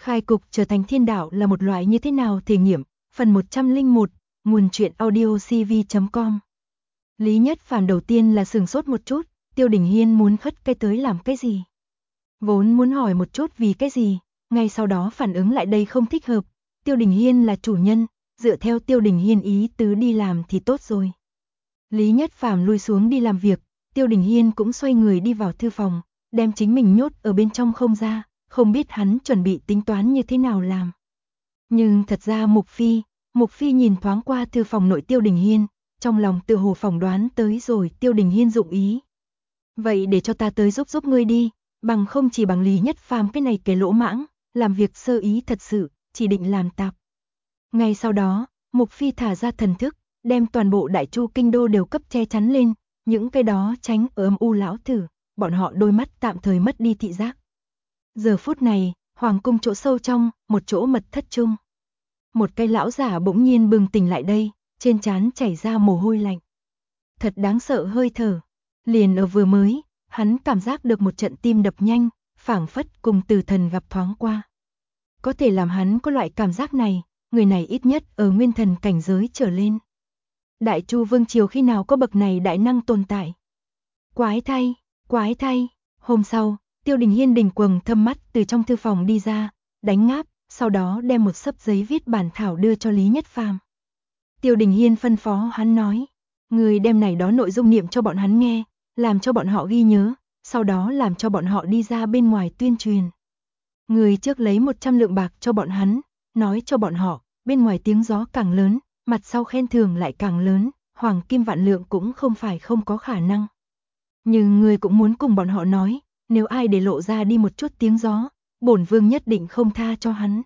Khai cục trở thành thiên đạo là một loại như thế nào thể nghiệm, phần 101, nguồn truyện audio cv.com. Lý Nhất Phàm đầu tiên là sửng sốt một chút, Tiêu Đình Hiên muốn khất cái tới làm cái gì? Vốn muốn hỏi một chút vì cái gì, ngay sau đó phản ứng lại đây không thích hợp, Tiêu Đình Hiên là chủ nhân, dựa theo Tiêu Đình Hiên ý tứ đi làm thì tốt rồi. Lý Nhất Phàm lui xuống đi làm việc, Tiêu Đình Hiên cũng xoay người đi vào thư phòng, đem chính mình nhốt ở bên trong không ra, không biết hắn chuẩn bị tính toán như thế nào làm. Nhưng thật ra Mục Phi nhìn thoáng qua thư phòng nội Tiêu Đình Hiên, trong lòng tự hồ phỏng đoán tới rồi Tiêu Đình Hiên dụng ý. Vậy để cho ta tới giúp ngươi đi, bằng không chỉ bằng Lý Nhất Phàm cái này cái lỗ mãng, làm việc sơ ý thật sự, chỉ định làm tạp. Ngay sau đó, Mục Phi thả ra thần thức, đem toàn bộ Đại Chu kinh đô đều cấp che chắn lên, những cái đó tránh ở âm u lão thử, bọn họ đôi mắt tạm thời mất đi thị giác. Giờ phút này, hoàng cung chỗ sâu trong, một chỗ mật thất chung. Một cái lão giả bỗng nhiên bừng tỉnh lại đây, trên trán chảy ra mồ hôi lạnh. Thật đáng sợ hơi thở. Liền ở vừa mới, hắn cảm giác được một trận tim đập nhanh, phảng phất cùng tử thần gặp thoáng qua. Có thể làm hắn có loại cảm giác này, người này ít nhất ở nguyên thần cảnh giới trở lên. Đại Chu Vương Triều khi nào có bậc này đại năng tồn tại? Quái thay, hôm sau, Tiêu Đình Hiên đình quầng thâm mắt từ trong thư phòng đi ra, đánh ngáp, sau đó đem một xấp giấy viết bản thảo đưa cho Lý Nhất Phàm. Tiêu Đình Hiên phân phó hắn nói, người đem này đó nội dung niệm cho bọn hắn nghe, làm cho bọn họ ghi nhớ, sau đó làm cho bọn họ đi ra bên ngoài tuyên truyền. Người trước lấy 100 lượng bạc cho bọn hắn, nói cho bọn họ, bên ngoài tiếng gió càng lớn, mặt sau khen thưởng lại càng lớn, hoàng kim vạn lượng cũng không phải không có khả năng. Nhưng người cũng muốn cùng bọn họ nói, nếu ai để lộ ra đi một chút tiếng gió, bổn vương nhất định không tha cho hắn.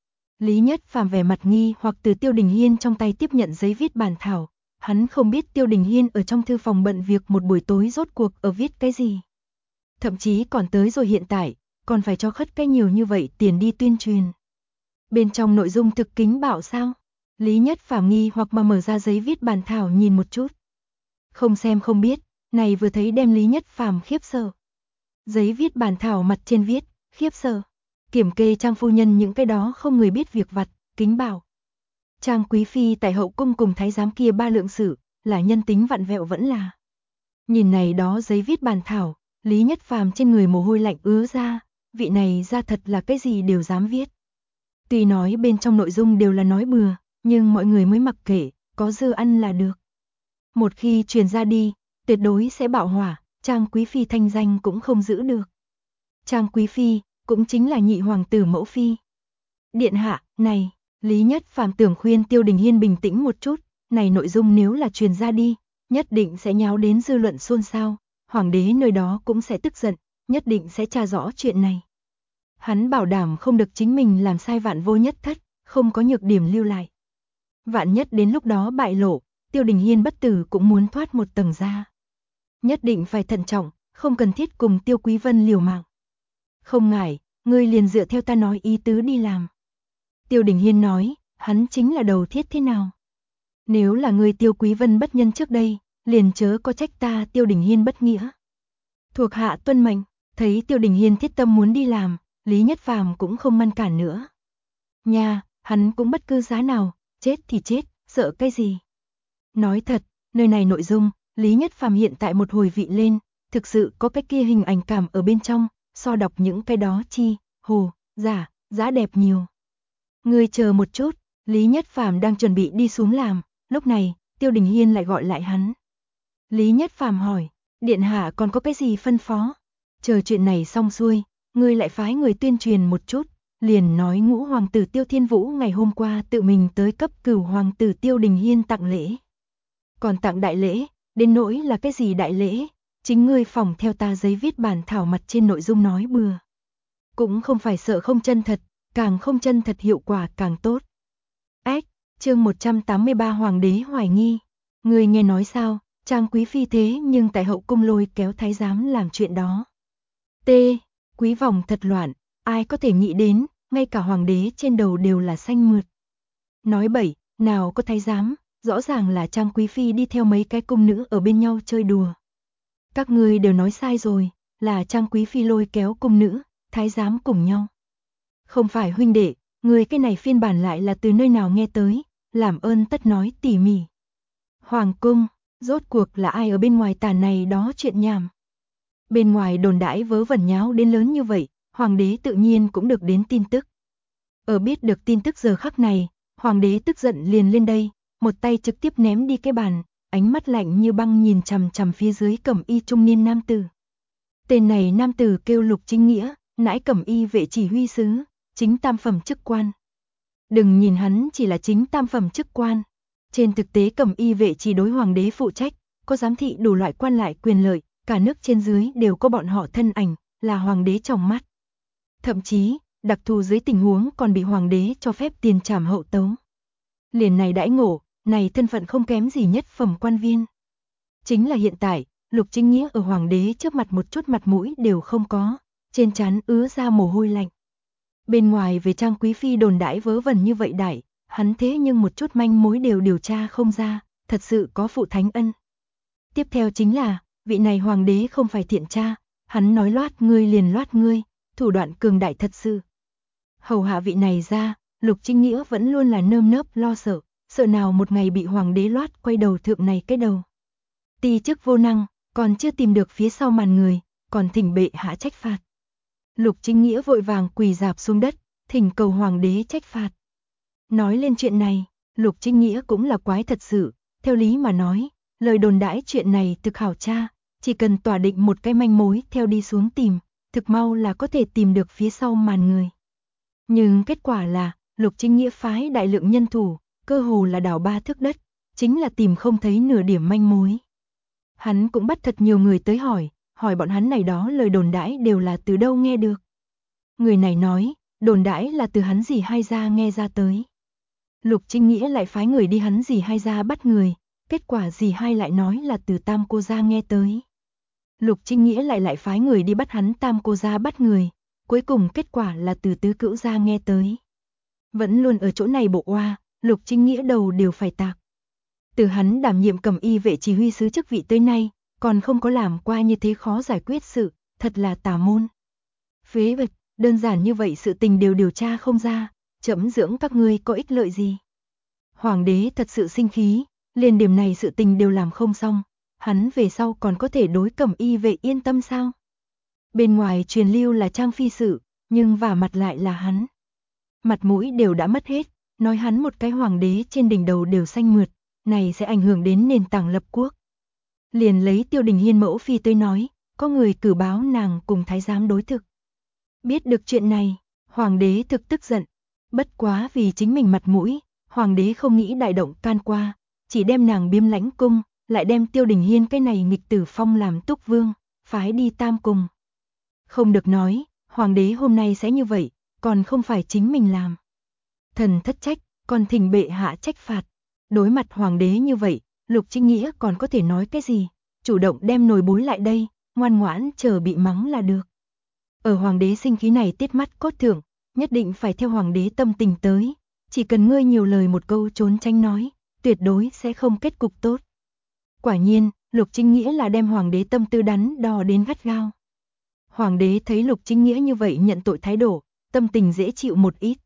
Lý Nhất Phàm vẻ mặt nghi hoặc từ Tiêu Đình Hiên trong tay tiếp nhận giấy viết bản thảo, hắn không biết Tiêu Đình Hiên ở trong thư phòng bận việc một buổi tối rốt cuộc ở viết cái gì. Thậm chí còn tới rồi hiện tại, còn phải cho khất cái nhiều như vậy tiền đi tuyên truyền. Bên trong nội dung thực kính bảo sao? Lý Nhất Phàm nghi hoặc mà mở ra giấy viết bản thảo nhìn một chút. Không xem không biết, này vừa thấy đem Lý Nhất Phàm khiếp sợ. Giấy viết bản thảo mặt trên viết, khiếp sợ. Kiểm kê Trang phu nhân những cái đó không người biết việc vặt, kính bảo. Trang quý phi tại hậu cung cùng thái giám kia ba lượng sự, là nhân tính vặn vẹo vẫn là. Nhìn này đó giấy viết bản thảo, Lý Nhất Phàm trên người mồ hôi lạnh ứa ra, vị này ra thật là cái gì đều dám viết. Tuy nói bên trong nội dung đều là nói bừa, nhưng mọi người mới mặc kệ, có dư ăn là được. Một khi truyền ra đi, tuyệt đối sẽ bạo hỏa, Trang quý phi thanh danh cũng không giữ được. Trang quý phi cũng chính là nhị hoàng tử mẫu phi. Điện hạ, này, Lý Nhất Phàm tưởng khuyên Tiêu Đình Hiên bình tĩnh một chút, này nội dung nếu là truyền ra đi, nhất định sẽ nháo đến dư luận xôn xao, hoàng đế nơi đó cũng sẽ tức giận, nhất định sẽ tra rõ chuyện này. Hắn bảo đảm không được chính mình làm sai vạn vô nhất thất, không có nhược điểm lưu lại. Vạn nhất đến lúc đó bại lộ, Tiêu Đình Hiên bất tử cũng muốn thoát một tầng ra. Nhất định phải thận trọng, không cần thiết cùng Tiêu Quý Vân liều mạng. Không ngại, ngươi liền dựa theo ta nói ý tứ đi làm. Tiêu Đình Hiên nói, hắn chính là đầu thiết thế nào? Nếu là ngươi Tiêu Quý Vân bất nhân trước đây, liền chớ có trách ta Tiêu Đình Hiên bất nghĩa. Thuộc hạ tuân mệnh, thấy Tiêu Đình Hiên thiết tâm muốn đi làm, Lý Nhất Phàm cũng không ngăn cản nữa. Nha, hắn cũng bất cứ giá nào, chết thì chết, sợ cái gì? Nói thật, nơi này nội dung, Lý Nhất Phàm hiện tại một hồi vị lên, thực sự có cái kia hình ảnh cảm ở bên trong, so đọc những cái đó chi, hồ, giả, giá đẹp nhiều. Ngươi chờ một chút, Lý Nhất Phàm đang chuẩn bị đi xuống làm, lúc này, Tiêu Đình Hiên lại gọi lại hắn. Lý Nhất Phàm hỏi, điện hạ còn có cái gì phân phó? Chờ chuyện này xong xuôi, ngươi lại phái người tuyên truyền một chút, liền nói ngũ hoàng tử Tiêu Thiên Vũ ngày hôm qua tự mình tới cấp cửu hoàng tử Tiêu Đình Hiên tặng lễ. Còn tặng đại lễ, đến nỗi là cái gì đại lễ, chính ngươi phỏng theo ta giấy viết bản thảo mặt trên nội dung nói bừa. Cũng không phải sợ không chân thật, càng không chân thật hiệu quả càng tốt. Ách, chương 183 Hoàng đế hoài nghi. Ngươi nghe nói sao, Trang quý phi thế nhưng tại hậu cung lôi kéo thái giám làm chuyện đó. T, quý vòng thật loạn, ai có thể nghĩ đến, ngay cả hoàng đế trên đầu đều là xanh mượt. Nói bậy, nào có thái giám, rõ ràng là Trang quý phi đi theo mấy cái cung nữ ở bên nhau chơi đùa. Các ngươi đều nói sai rồi, là Trang quý phi lôi kéo cung nữ, thái giám cùng nhau. Không phải huynh đệ, người cái này phiên bản lại là từ nơi nào nghe tới, làm ơn tất nói tỉ mỉ. Hoàng cung, rốt cuộc là ai ở bên ngoài tàn này đó chuyện nhảm. Bên ngoài đồn đãi vớ vẩn nháo đến lớn như vậy, hoàng đế tự nhiên cũng được đến tin tức. Ở biết được tin tức giờ khắc này, hoàng đế tức giận liền lên đây, một tay trực tiếp ném đi cái bàn, ánh mắt lạnh như băng nhìn chằm chằm phía dưới cẩm y trung niên nam tử. Tên này nam tử kêu Lục Chính Nghĩa, nãi cẩm y vệ chỉ huy sứ, chính tam phẩm chức quan. Đừng nhìn hắn chỉ là chính tam phẩm chức quan. Trên thực tế cẩm y vệ chỉ đối hoàng đế phụ trách, có giám thị đủ loại quan lại quyền lợi, cả nước trên dưới đều có bọn họ thân ảnh, là hoàng đế trong mắt. Thậm chí, đặc thù dưới tình huống còn bị hoàng đế cho phép tiền trảm hậu tấu. Liền này đãi ngộ, này thân phận không kém gì nhất phẩm quan viên. Chính là hiện tại, Lục Chính Nghĩa ở hoàng đế trước mặt một chút mặt mũi đều không có, trên trán ứa ra mồ hôi lạnh. Bên ngoài về trang quý phi đồn đãi vớ vẩn như vậy đại, hắn thế nhưng một chút manh mối đều điều tra không ra, thật sự có phụ thánh ân. Tiếp theo chính là, vị này hoàng đế không phải thiện tra, hắn nói loát ngươi liền loát ngươi, thủ đoạn cường đại thật sự. Hầu hạ vị này ra, Lục Chính Nghĩa vẫn luôn là nơm nớp lo sợ, sợ nào một ngày bị hoàng đế loát quay đầu thượng này cái đầu. Ti chức vô năng, còn chưa tìm được phía sau màn người, còn thỉnh bệ hạ trách phạt. Lục Chính Nghĩa vội vàng quỳ rạp xuống đất, thỉnh cầu hoàng đế trách phạt. Nói lên chuyện này, Lục Chính Nghĩa cũng là quái thật sự, theo lý mà nói, lời đồn đãi chuyện này thực hảo tra, chỉ cần tỏa định một cái manh mối theo đi xuống tìm, thực mau là có thể tìm được phía sau màn người. Nhưng kết quả là, Lục Chính Nghĩa phái đại lượng nhân thủ, cơ hồ là đào 3 thước đất, chính là tìm không thấy nửa điểm manh mối. Hắn cũng bắt thật nhiều người tới hỏi bọn hắn này đó lời đồn đãi đều là từ đâu nghe được. Người này nói, đồn đãi là từ hắn dì hai gia nghe ra tới. Lục Chính Nghĩa lại phái người đi hắn dì hai gia bắt người, kết quả dì hai lại nói là từ tam cô gia nghe tới. Lục Chính Nghĩa lại phái người đi bắt hắn tam cô gia bắt người, cuối cùng kết quả là từ tứ cữu gia nghe tới. Vẫn luôn ở chỗ này bộ oa, Lục Chính Nghĩa đầu đều phải tạc. Từ hắn đảm nhiệm cẩm y vệ chỉ huy sứ chức vị tới nay, còn không có làm qua như thế khó giải quyết sự, thật là tà môn. Phế vật, đơn giản như vậy sự tình đều điều tra không ra, chậm dưỡng các ngươi có ích lợi gì. Hoàng đế thật sự sinh khí, liền điểm này sự tình đều làm không xong, hắn về sau còn có thể đối cẩm y vệ yên tâm sao? Bên ngoài truyền lưu là Trang phi sự, nhưng vả mặt lại là hắn. Mặt mũi đều đã mất hết, nói hắn một cái hoàng đế trên đỉnh đầu đều xanh mượt, này sẽ ảnh hưởng đến nền tảng lập quốc. Liền lấy Tiêu Đình Hiên mẫu phi tới nói, có người cử báo nàng cùng thái giám đối thực. Biết được chuyện này, hoàng đế thực tức giận, bất quá vì chính mình mặt mũi, hoàng đế không nghĩ đại động can qua, chỉ đem nàng biếm lãnh cung, lại đem Tiêu Đình Hiên cái này nghịch tử phong làm túc vương, phái đi tam cung. Không được nói, hoàng đế hôm nay sẽ như vậy, còn không phải chính mình làm. Thần thất trách, còn thỉnh bệ hạ trách phạt. Đối mặt hoàng đế như vậy, Lục Chính Nghĩa còn có thể nói cái gì, chủ động đem nồi bối lại đây, ngoan ngoãn chờ bị mắng là được. Ở hoàng đế sinh khí này tiết mắt cốt thưởng, nhất định phải theo hoàng đế tâm tình tới, chỉ cần ngươi nhiều lời một câu trốn tránh nói, tuyệt đối sẽ không kết cục tốt. Quả nhiên, Lục Chính Nghĩa là đem hoàng đế tâm tư đắn đo đến gắt gao. Hoàng đế thấy Lục Chính Nghĩa như vậy nhận tội thái độ, tâm tình dễ chịu một ít.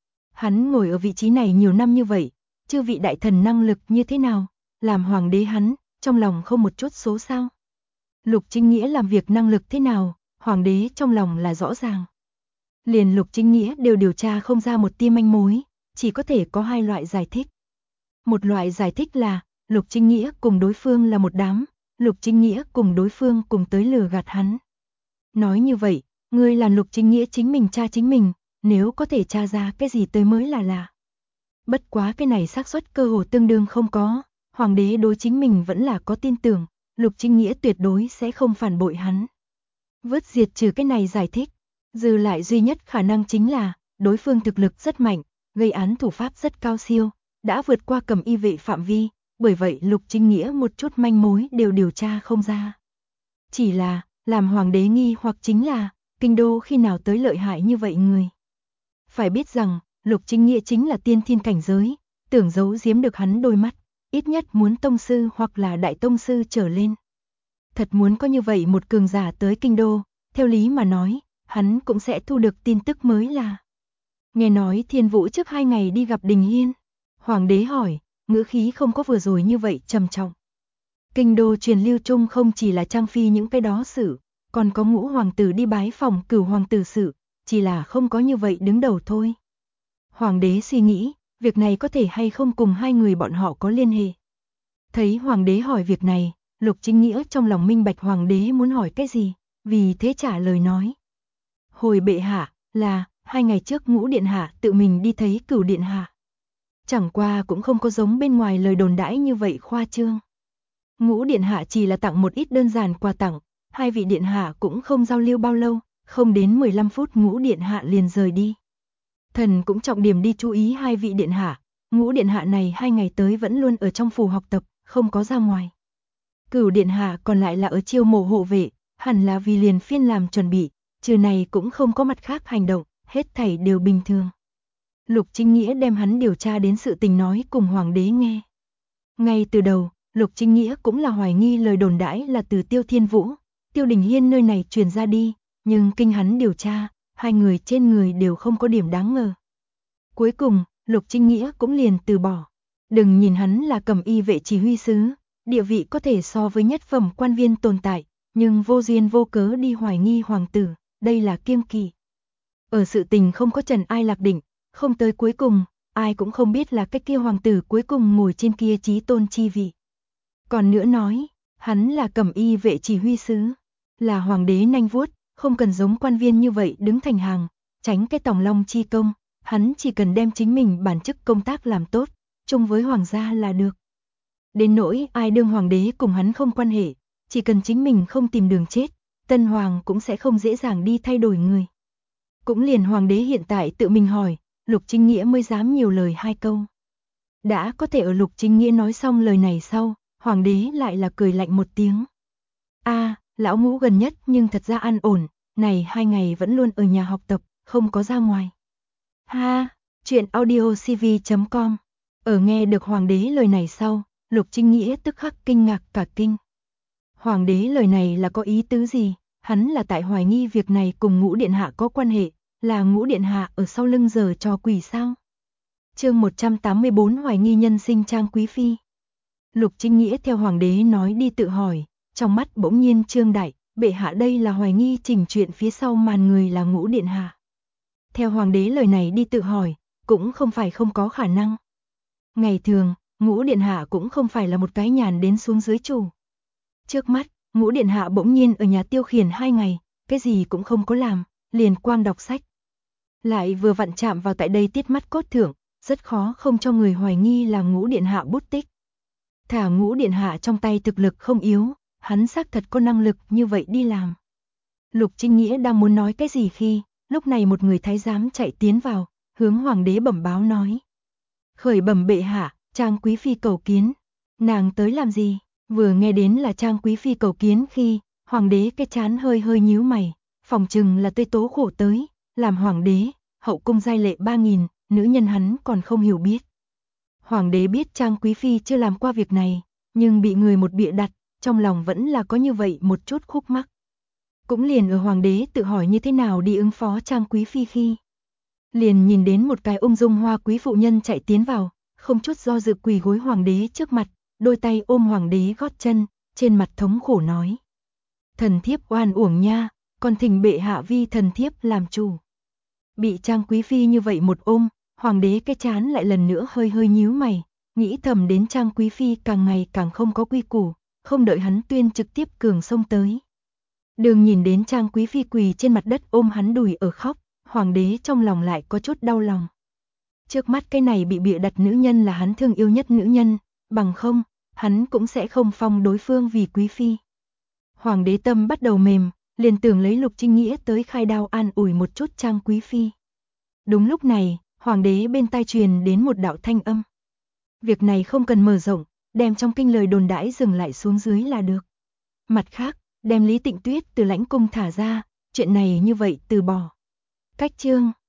Hắn ngồi ở vị trí này nhiều năm như vậy, chư vị đại thần năng lực như thế nào, làm hoàng đế hắn, trong lòng không một chút số sao. Lục Chính Nghĩa làm việc năng lực thế nào, hoàng đế trong lòng là rõ ràng. Liền Lục Chính Nghĩa đều điều tra không ra một tia manh mối, chỉ có thể có hai loại giải thích. Một loại giải thích là, Lục Chính Nghĩa cùng đối phương là một đám, Lục Chính Nghĩa cùng đối phương cùng tới lừa gạt hắn. Nói như vậy, ngươi là Lục Chính Nghĩa chính mình tra chính mình, nếu có thể tra ra cái gì tới mới là lạ. Bất quá cái này xác suất cơ hồ tương đương không có, hoàng đế đối chính mình vẫn là có tin tưởng, Lục Chính Nghĩa tuyệt đối sẽ không phản bội hắn. Vứt diệt trừ cái này giải thích, dư lại duy nhất khả năng chính là, đối phương thực lực rất mạnh, gây án thủ pháp rất cao siêu, đã vượt qua cẩm y vệ phạm vi, bởi vậy Lục Chính Nghĩa một chút manh mối đều điều tra không ra. Chỉ là, làm hoàng đế nghi hoặc chính là, kinh đô khi nào tới lợi hại như vậy người. Phải biết rằng, Lục Chính Nghĩa chính là tiên thiên cảnh giới, tưởng giấu giếm được hắn đôi mắt, ít nhất muốn tông sư hoặc là đại tông sư trở lên. Thật muốn có như vậy một cường giả tới kinh đô, theo lý mà nói, hắn cũng sẽ thu được tin tức mới là. Nghe nói Thiên Vũ trước 2 ngày đi gặp Đình Hiên. Hoàng đế hỏi, ngữ khí không có vừa rồi như vậy trầm trọng. Kinh đô truyền lưu chung không chỉ là Trang Phi những cái đó sự, còn có Ngũ hoàng tử đi bái phòng Cửu hoàng tử sự, chỉ là không có như vậy đứng đầu thôi. Hoàng đế suy nghĩ, việc này có thể hay không cùng hai người bọn họ có liên hệ. Thấy hoàng đế hỏi việc này, Lục Chính Nghĩa trong lòng minh bạch hoàng đế muốn hỏi cái gì, vì thế trả lời nói. Hồi bệ hạ, là, 2 ngày trước Ngũ điện hạ tự mình đi thấy Cửu điện hạ. Chẳng qua cũng không có giống bên ngoài lời đồn đãi như vậy khoa trương. Ngũ điện hạ chỉ là tặng một ít đơn giản quà tặng, hai vị điện hạ cũng không giao lưu bao lâu, không đến 15 phút Ngũ điện hạ liền rời đi. Thần cũng trọng điểm đi chú ý hai vị điện hạ, Ngũ điện hạ này 2 ngày tới vẫn luôn ở trong phủ học tập, không có ra ngoài. Cửu điện hạ còn lại là ở chiêu mộ hộ vệ, hẳn là vì liền phiên làm chuẩn bị, trừ này cũng không có mặt khác hành động, hết thảy đều bình thường. Lục Chính Nghĩa đem hắn điều tra đến sự tình nói cùng hoàng đế nghe. Ngay từ đầu, Lục Chính Nghĩa cũng là hoài nghi lời đồn đãi là từ Tiêu Thiên Vũ, Tiêu Đình Hiên nơi này truyền ra đi, nhưng kinh hắn điều tra, hai người trên người đều không có điểm đáng ngờ. Cuối cùng, Lục Chính Nghĩa cũng liền từ bỏ. Đừng nhìn hắn là Cẩm Y vệ chỉ huy sứ, địa vị có thể so với nhất phẩm quan viên tồn tại, nhưng vô duyên vô cớ đi hoài nghi hoàng tử, đây là kiêng kỵ. Ở sự tình không có trần ai lạc định, không tới cuối cùng, ai cũng không biết là cái kia hoàng tử cuối cùng ngồi trên kia chí tôn chi vị. Còn nữa nói, hắn là Cẩm Y vệ chỉ huy sứ, là hoàng đế nanh vuốt, không cần giống quan viên như vậy đứng thành hàng, tránh cái tòng long chi công, hắn chỉ cần đem chính mình bản chức công tác làm tốt, chung với hoàng gia là được. Đến nỗi ai đương hoàng đế cùng hắn không quan hệ, chỉ cần chính mình không tìm đường chết, tân hoàng cũng sẽ không dễ dàng đi thay đổi người. Cũng liền hoàng đế hiện tại tự mình hỏi, Lục Chính Nghĩa mới dám nhiều lời 2 câu. Đã có thể ở Lục Chính Nghĩa nói xong lời này sau, hoàng đế lại là cười lạnh một tiếng. Lão Ngũ gần nhất nhưng thật ra an ổn, này 2 ngày vẫn luôn ở nhà học tập, không có ra ngoài. Chuyện audiocv.com. Ở nghe được hoàng đế lời này sau, Lục Chính Nghĩa tức khắc kinh ngạc cả kinh. Hoàng đế lời này là có ý tứ gì? Hắn là tại hoài nghi việc này cùng Ngũ điện hạ có quan hệ, là Ngũ điện hạ ở sau lưng giở trò quỷ sao? Chương 184 hoài nghi nhân sinh Trang Quý phi. Lục Chính Nghĩa theo hoàng đế nói đi tự hỏi, trong mắt bỗng nhiên trương đại, bệ hạ đây là hoài nghi chỉnh chuyện phía sau màn người là Ngũ điện hạ. Theo hoàng đế lời này đi tự hỏi, cũng không phải không có khả năng. Ngày thường, Ngũ điện hạ cũng không phải là một cái nhàn đến xuống dưới chủ. Trước mắt, Ngũ điện hạ bỗng nhiên ở nhà tiêu khiển 2 ngày, cái gì cũng không có làm, liền quang đọc sách. Lại vừa vặn chạm vào tại đây tiết mắt cốt thượng, rất khó không cho người hoài nghi là Ngũ điện hạ bút tích. Thả Ngũ điện hạ trong tay thực lực không yếu, hắn xác thật có năng lực như vậy đi làm. Lục Chính Nghĩa đang muốn nói cái gì khi, lúc này một người thái giám chạy tiến vào, hướng hoàng đế bẩm báo nói. Khởi bẩm bệ hạ, Trang Quý phi cầu kiến. Nàng tới làm gì? Vừa nghe đến là Trang Quý phi cầu kiến khi, hoàng đế cái chán hơi hơi nhíu mày, phòng chừng là tươi tố khổ tới, làm hoàng đế, hậu cung giai lệ 3000, nữ nhân hắn còn không hiểu biết. Hoàng đế biết Trang Quý phi chưa làm qua việc này, nhưng bị người một bịa đặt, trong lòng vẫn là có như vậy một chút khúc mắc. Cũng liền ở hoàng đế tự hỏi như thế nào đi ứng phó Trang Quý phi khi, liền nhìn đến một cái ung dung hoa quý phụ nhân chạy tiến vào, không chút do dự quỳ gối hoàng đế trước mặt, đôi tay ôm hoàng đế gót chân, trên mặt thống khổ nói. Thần thiếp oan uổng nha, còn thỉnh bệ hạ vi thần thiếp làm chủ. Bị Trang Quý phi như vậy một ôm, hoàng đế cái chán lại lần nữa hơi hơi nhíu mày, nghĩ thầm đến Trang Quý phi càng ngày càng không có quy củ, không đợi hắn tuyên trực tiếp cường xông tới. Đường nhìn đến Trang Quý phi quỳ trên mặt đất ôm hắn đùi ở khóc, hoàng đế trong lòng lại có chút đau lòng. Trước mắt cái này bị bịa đặt nữ nhân là hắn thương yêu nhất nữ nhân, bằng không, hắn cũng sẽ không phong đối phương vì quý phi. Hoàng đế tâm bắt đầu mềm, liền tưởng lấy Lục Chính Nghĩa tới khai đao an ủi một chút Trang Quý phi. Đúng lúc này, hoàng đế bên tai truyền đến một đạo thanh âm. Việc này không cần mở rộng, đem trong kinh lời đồn đãi dừng lại xuống dưới là được. Mặt khác, đem Lý Tịnh Tuyết từ lãnh cung thả ra, chuyện này như vậy từ bỏ. Cách chương